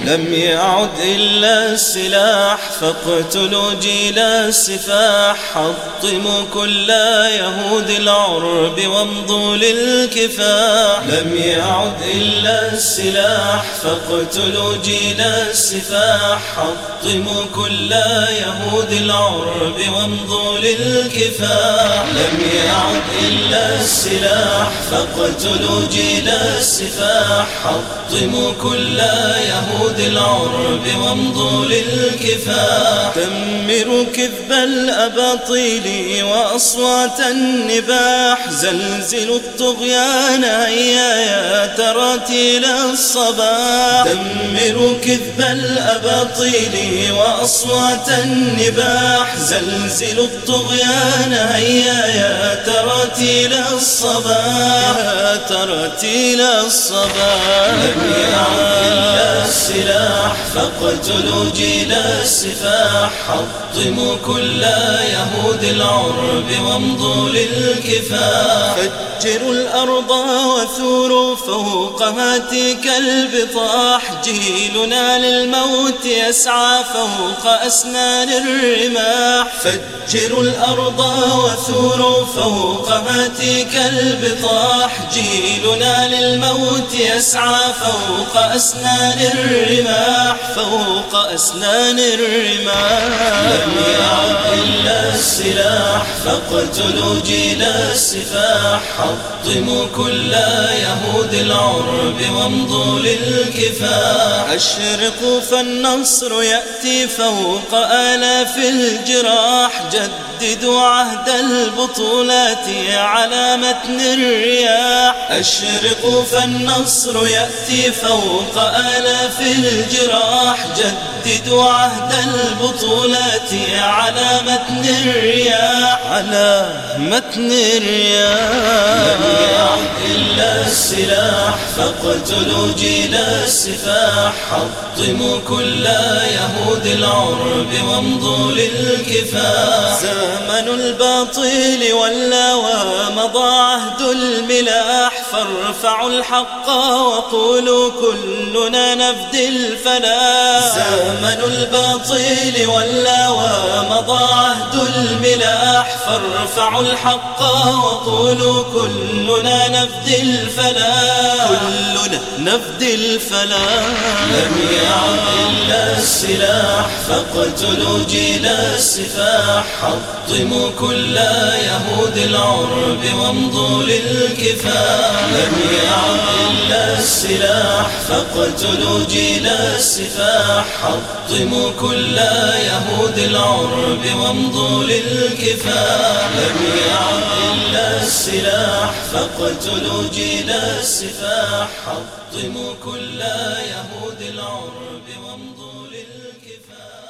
لم يعد إلا السلاح فاقتلوا جيل السفاح. حطموا كل يهود العرب وامضوا للكفاح. لم يعد إلا السلاح فاقتلوا جيل السفاح. حطموا كل يهود العرب وامضوا للكفاح. لم يعد إلا السلاح فاقتلوا جيل السفاح. حطموا كل يهود العرب وامضوا للكفاح. دمروا كذب الأباطيل وأصوات النباح. زلزلوا الطغيان هيا يا تراتيل الصباح. دمروا كذب الأباطيل وأصوات النباح. زلزلوا الطغيان هيا يا تراتيل الصباح. يا تراتيل الصباح. لم يعد إلا السلاح فاقتلوا جيل السفاح. حطموا كل يهود العرب وامضوا للكفاح. فجروا الأرض وثوروا فوقها تلك البطاح. جيلنا للموت يسعى فوق أسنان الرماح. فجروا الأرض وثوروا فوقها تلك البطاح. جيلنا للموت يسعى فوق أسنان الرماح. فوق أسنان الرماح. لم يعد إلا السلاح فاقتلوا جيل السفاح. حطموا كل يهود العرب وامضوا للكفاح. أشرقوا فالنصر يأتي فوق آلاف الجراح. جددوا عهد البطولات على متن الرياح. أشرقوا فالنصر يأتي فوق آلاف الجراح. جددوا عهد البطولات على متن الرياح. على متن الرياح. لم يعد إلا السلاح فاقتلوا جيل السفاح. حطموا كل يهود العرب وامضوا للكفاح. زمن الباطل ولا ومضى عهد الملاح. فارفعوا الحق وقولوا كلنا نفدي الفلاح. زمن الباطل ولا ومضى عهد الملاح. فارفعوا الحق وقولوا كلنا نفدي الفلاح. كلنا نفدي الفلاح. لم يعد إلا السلاح فاقتلوا جيل السفاح. حطموا كل يهود العرب وامضوا للكفاح. لم يعد إلا السلاح فاقتلوا جيل السفاح. حطموا كل يهود العرب وامضوا للكفاح. لم يعد إلا السلاح فاقتلوا جيل السفاح. حطموا كل يهود العرب وامضوا للكفاح.